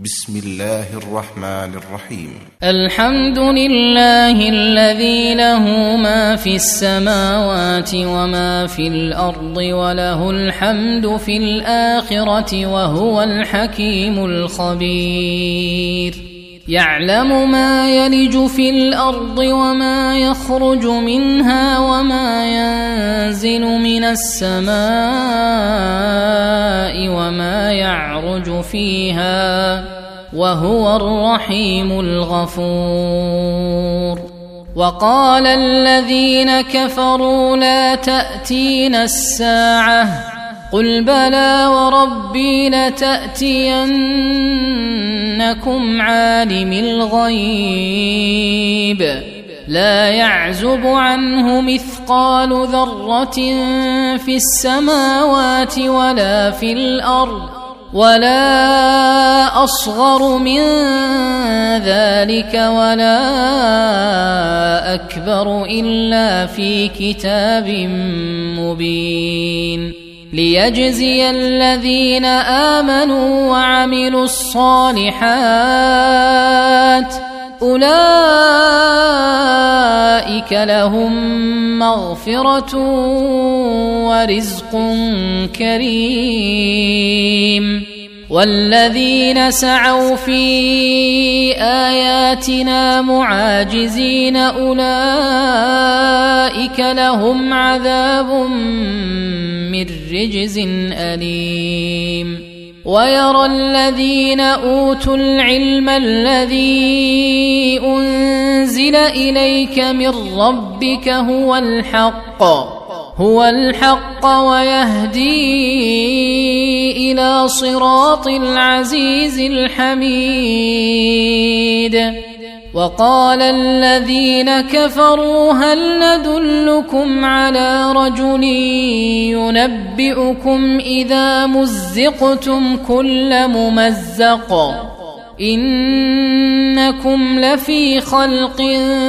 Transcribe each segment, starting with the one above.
بسم الله الرحمن الرحيم. الحمد لله الذي له ما في السماوات وما في الأرض وله الحمد في الآخرة وهو الحكيم الخبير. يعلم ما يلج في الأرض وما يخرج منها وما ينزل من السماء وما يعرج فيها وهو الرحيم الغفور. وقال الذين كفروا لا تأتينا الساعة قل بلى وربي لتأتينكم عالم الغيب لا يعزب عنه مثقال ذرة في السماوات ولا في الأرض ولا أصغر من ذلك ولا أكبر إلا في كتاب مبين ليجزي الذين آمنوا وعملوا الصالحات أولئك لهم مغفرة ورزق كريم. والذين سعوا في آياتنا معاجزين أولئك لهم عذاب من رجز أليم. ويرى الذين أوتوا العلم الذي أنزل إليك من ربك هو الحق ويهدي إلى صراط العزيز الحميد. وقال الذين كفروا هل ندلكم على رجل ينبئكم إذا مزقتم كل ممزق إنكم لفي خلق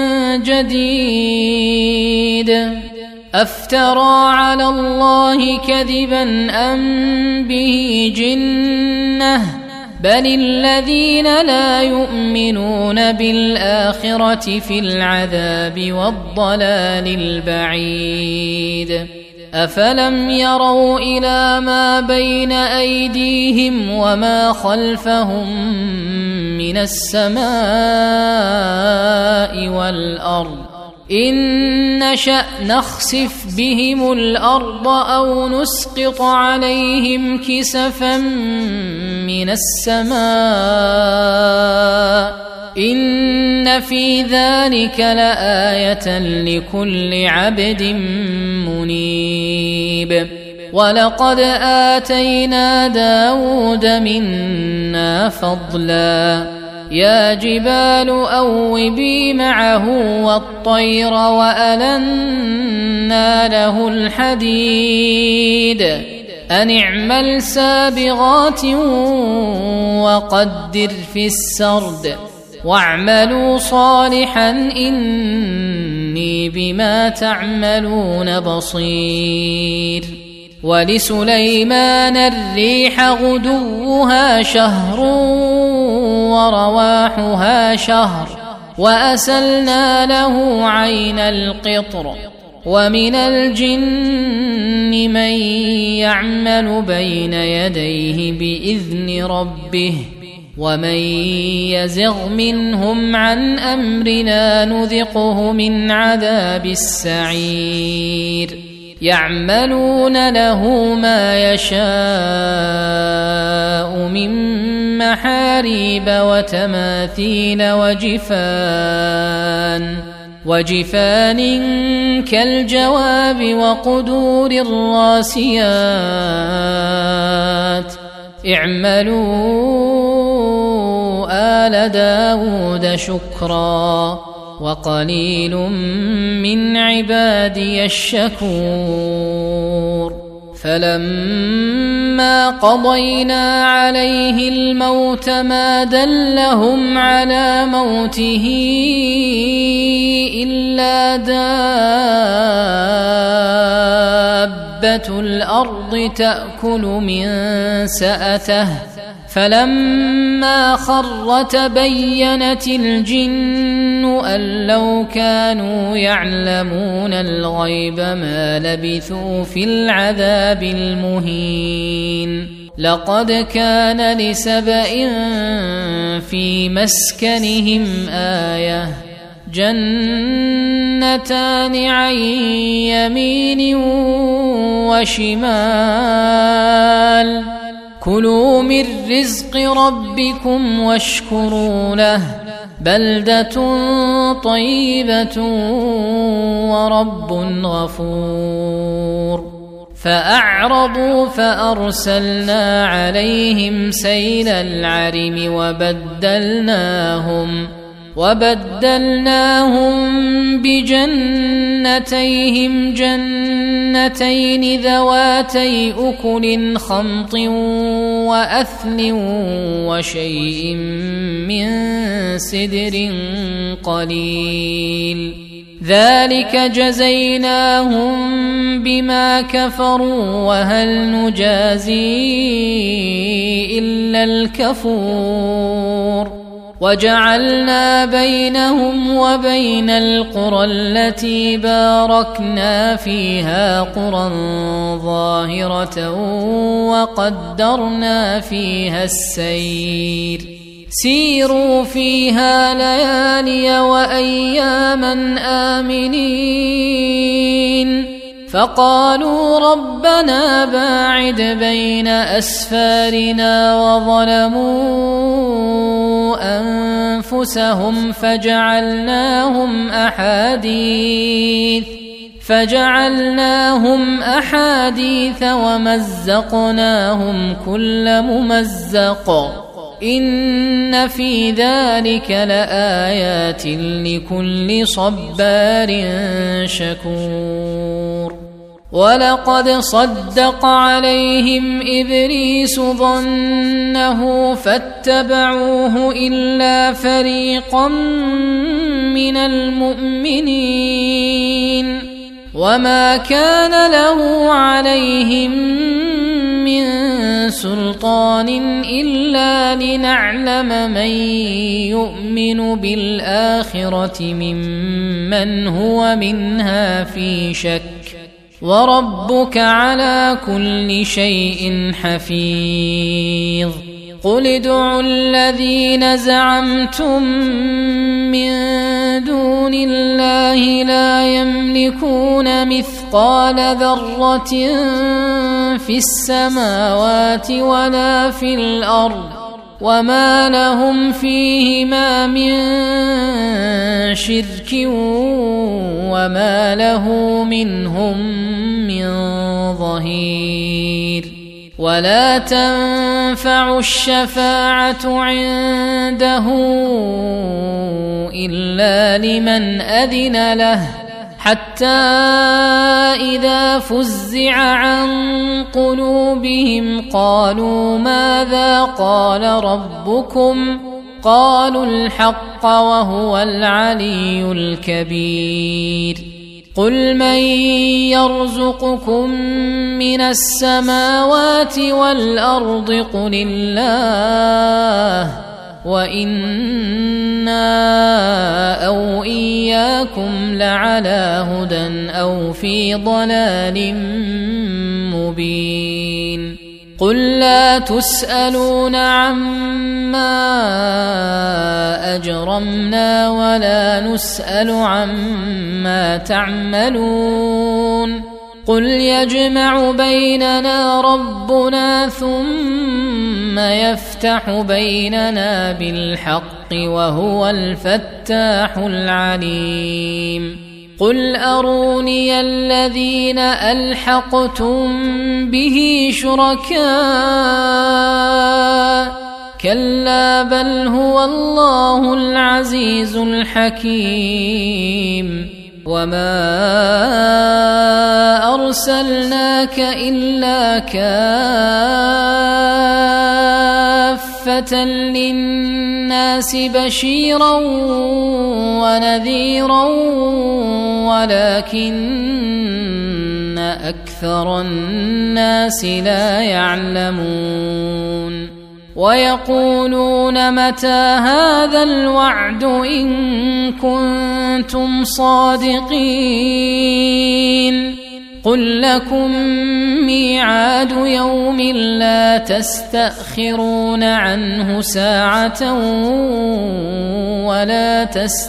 جديد أفترى على الله كذبا أم به جنة بل الذين لا يؤمنون بالآخرة في العذاب والضلال البعيد. أفلم يروا إلى ما بين أيديهم وما خلفهم من السماء والأرض إن نشأ نخسف بهم الأرض أو نسقط عليهم كسفا من السماء إن في ذلك لآية لكل عبد منيب. ولقد آتينا داود منا فضلا يا جبال أوبي معه والطير وألنا له الحديد أن اعمل سابغات وقدر في السرد واعملوا صالحا إني بما تعملون بصير. ولسليمان الريح غدوها شهر ورواحها شهر وأسلنا له عين القطر ومن الجن من يعمل بين يديه بإذن ربه ومن يزغ منهم عن أمرنا نذقه من عذاب السعير. يعملون له ما يشاء من محاريب وتماثيل وجفان كالجواب وقدور الراسيات اعملوا آل داود شكرا وقليل من عبادي الشكور. فلما قضينا عليه الموت ما دلهم على موته إلا دابة الأرض تأكل من سأته فلما خر تبينت الجن أن لو كانوا يعلمون الغيب ما لبثوا في العذاب المهين لقد كان لسبإ في مسكنهم آية جنتان عن يمين وشمال كلوا من رزق ربكم واشكروا له بلدة طيبة ورب غفور فأعرضوا فأرسلنا عليهم سيل العرم وبدلناهم بجنتيهم جنتين ذواتي أكل خمط وأثل وشيء من سدر قليل ذلك جزيناهم بما كفروا وهل نجازي إلا الكفور وجعلنا بينهم وبين القرى التي باركنا فيها قرى ظاهرة وقدرنا فيها السير سيروا فيها ليالي وأياما آمنين فقالوا ربنا باعد بين أسفارنا وظلموا أنفسهم فجعلناهم أحاديث ومزقناهم كل ممزق إن في ذلك لآيات لكل صبار شكور ولقد صدق عليهم إبليس ظنه فاتبعوه إلا فريقا من المؤمنين وما كان له عليهم من سلطان إلا لنعلم من يؤمن بالآخرة ممن هو منها في شك وربك على كل شيء حفيظ قل ادعوا الذين زعمتم من دون الله لا يملكون مثقال ذرة في السماوات ولا في الأرض وما لهم فيهما من شرك وما له منهم من ظهير ولا تنفع الشفاعة عنده إلا لمن أذن له حتى إذا فزع عن قلوبهم قالوا ماذا قال ربكم قالوا الحق وهو العلي الكبير قل من يرزقكم من السماوات والأرض قل الله وإنا أو إياكم لعلى هدى أو في ضلال مبين قل لا تسألون عما أجرمنا ولا نسأل عما تعملون قل يجمع بيننا ربنا ثم يفتح بيننا بالحق وهو الفتاح العليم قل أروني الذين ألحقتم به شركاء كلا بل هو الله العزيز الحكيم وما أرسلناك إلا كافة للناس بشيرا ونذيرا ولكن أكثر الناس لا يعلمون ويقولون متى هذا الوعد إن كنتم صادقين قل لكم ميعاد يوم لا تستأخرون عنه ساعة ولا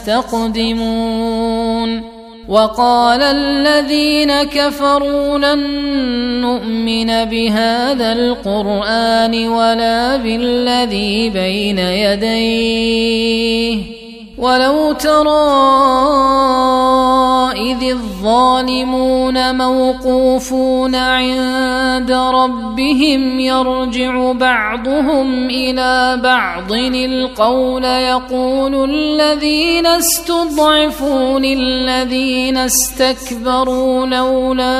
تستقدمون وقال الذين كفروا لن نؤمن بهذا القرآن ولا بالذي بين يديه ولو ترى إذ الظالمون موقوفون عند ربهم يرجع بعضهم إلى بعض القول يقول الذين استضعفوا للذين استكبروا لولا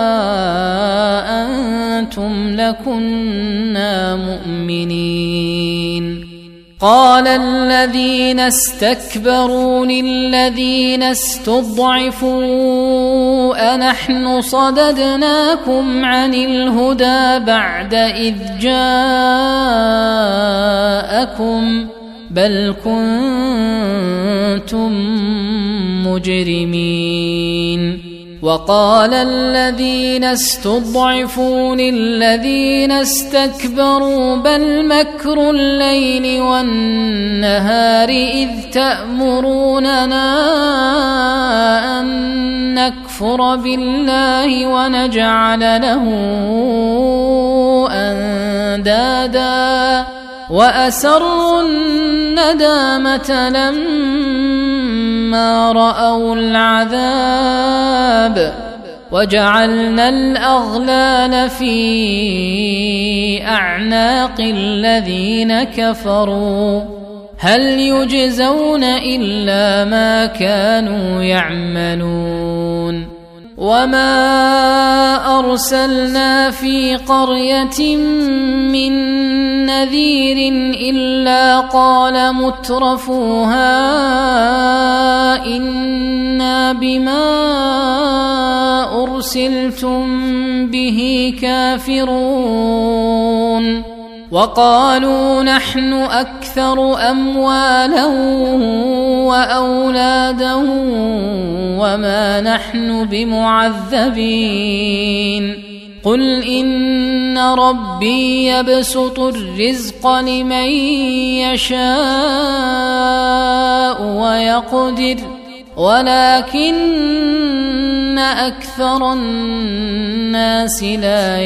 أنتم لكنا مؤمنين قال الذين استكبروا للذين استضعفوا أنحن صددناكم عن الهدى بعد إذ جاءكم بل كنتم مجرمين وقال الذين استضعفوا للذين استكبروا بل مكر الليل والنهار إذ تأمروننا أن نكفر بالله ونجعل له أندادا وأسروا الندامة لما رأوا العذاب وجعلنا الأغلال في أعناق الذين كفروا هل يجزون إلا ما كانوا يعملون وما أرسلنا في قرية من نذير إلا قال مترفوها إنا بما أرسلتم به كافرون وقالوا نحن أكثر أموالا وأولادا وما نحن بمعذبين قل إن ربي يبسط الرزق لمن يشاء ويقدر ولكن أكثر الناس لا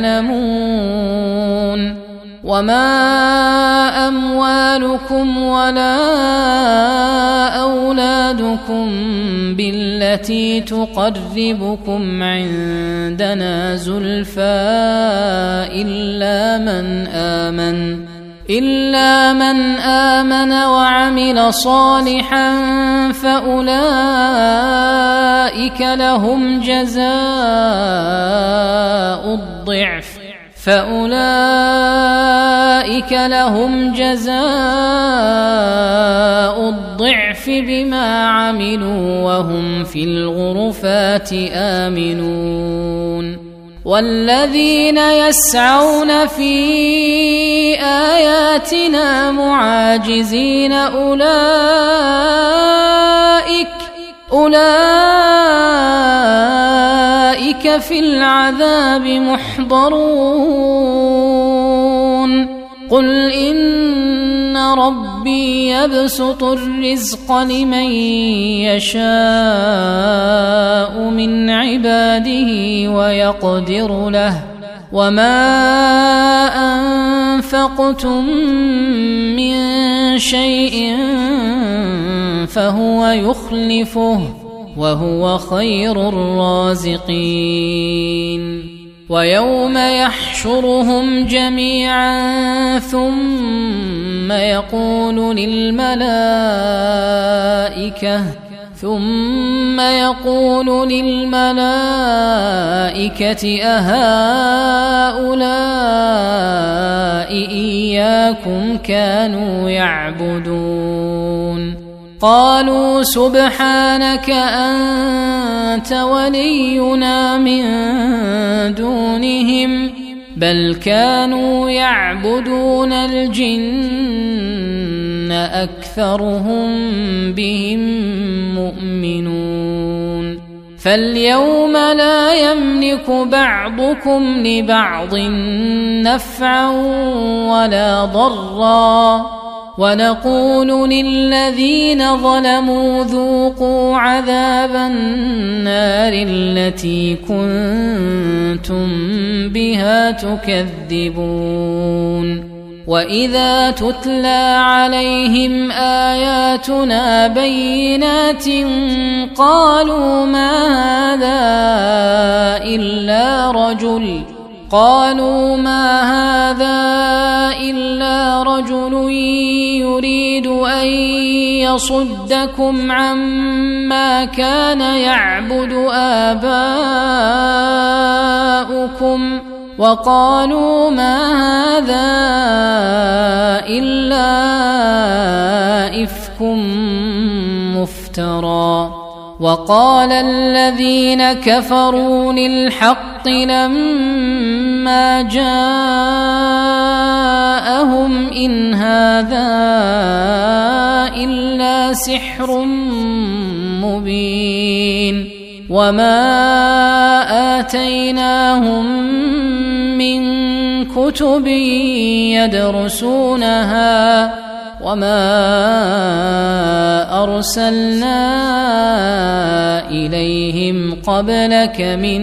يعلمون وما أموالكم ولا أولادكم بالتي تقربكم عندنا زلفى إلا من آمن وعمل صالحا فأولئك لهم جزاء الضعف بما عملوا وهم في الغرفات آمنون والذين يسعون في آياتنا معاجزين أولئك في العذاب محضرون قل إن ربي يبسط الرزق لمن يشاء من عباده ويقدر له وما أنفقتم من شيء فهو يخلفه وهو خير الرازقين ويوم يحشرهم جميعا ثم يقول للملائكة أهؤلاء إياكم كانوا يعبدون قالوا سبحانك أنت ولينا من دونهم بل كانوا يعبدون الجن أكثرهم بهم مؤمنون فاليوم لا يملك بعضكم لبعض نفعا ولا ضرا ونقول للذين ظلموا ذوقوا عذاب النار التي كنتم بها تكذبون وإذا تتلى عليهم آياتنا بينات قالوا ما هذا إلا رجل يريد أن يصدكم عما كان يعبد آباؤكم وقالوا ما هذا إلا إفك مفترى وقال الذين كفروا للحق لما جاءهم إن هذا إلا سحر مبين وما آتيناهم من كتب يدرسونها وما أرسلنا إليهم قبلك من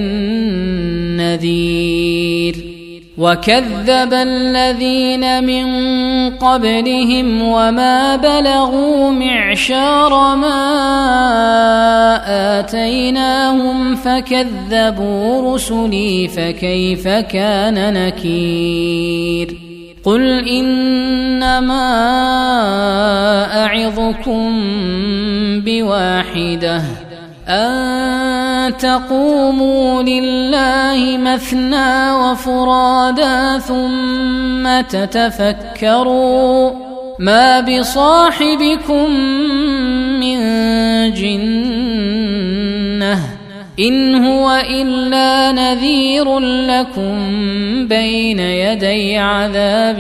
نذير وكذب الذين من قبلهم وما بلغوا معشار ما آتيناهم فكذبوا رسلي فكيف كان نكير قل إنما أعظكم بواحدة أن تقوموا لله مثنى وفرادا ثم تتفكروا ما بصاحبكم من جنة إن هو إلا نذير لكم بين يدي عذاب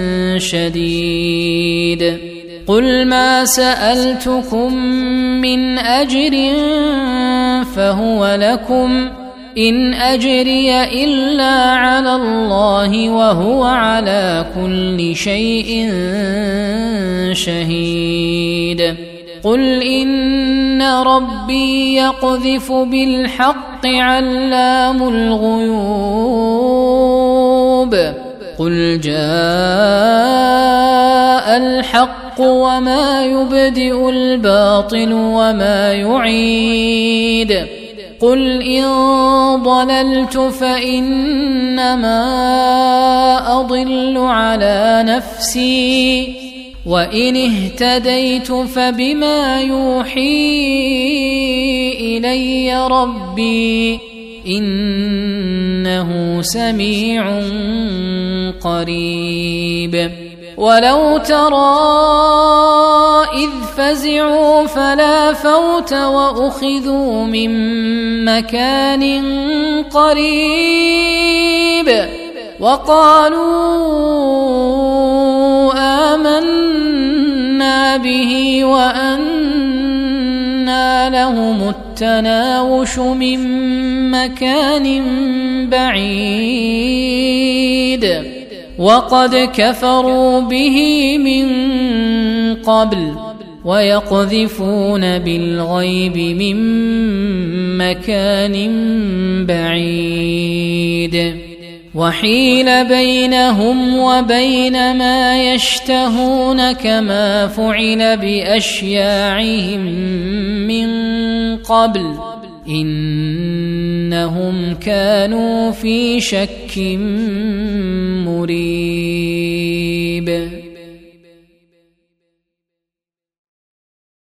شديد قل ما سألتكم من أجر فهو لكم إن أجري إلا على الله وهو على كل شيء شهيد قل إن ربي يقذف بالحق علام الغيوب قل جاء الحق وما يبدئ الباطل وما يعيد قل إن ضللت فإنما أضل على نفسي وإن اهتديت فبما يوحي إلي ربي إنه سميع قريب ولو ترى إذ فزعوا فلا فوت وأخذوا من مكان قريب وقالوا آمنا به وأنى لهم التناوش من مكان بعيد وقد كفروا به من قبل ويقذفون بالغيب من مكان بعيد وحيل بينهم وبين ما يشتهون كما فعل بأشياعهم من قبل إنهم كانوا في شك مريب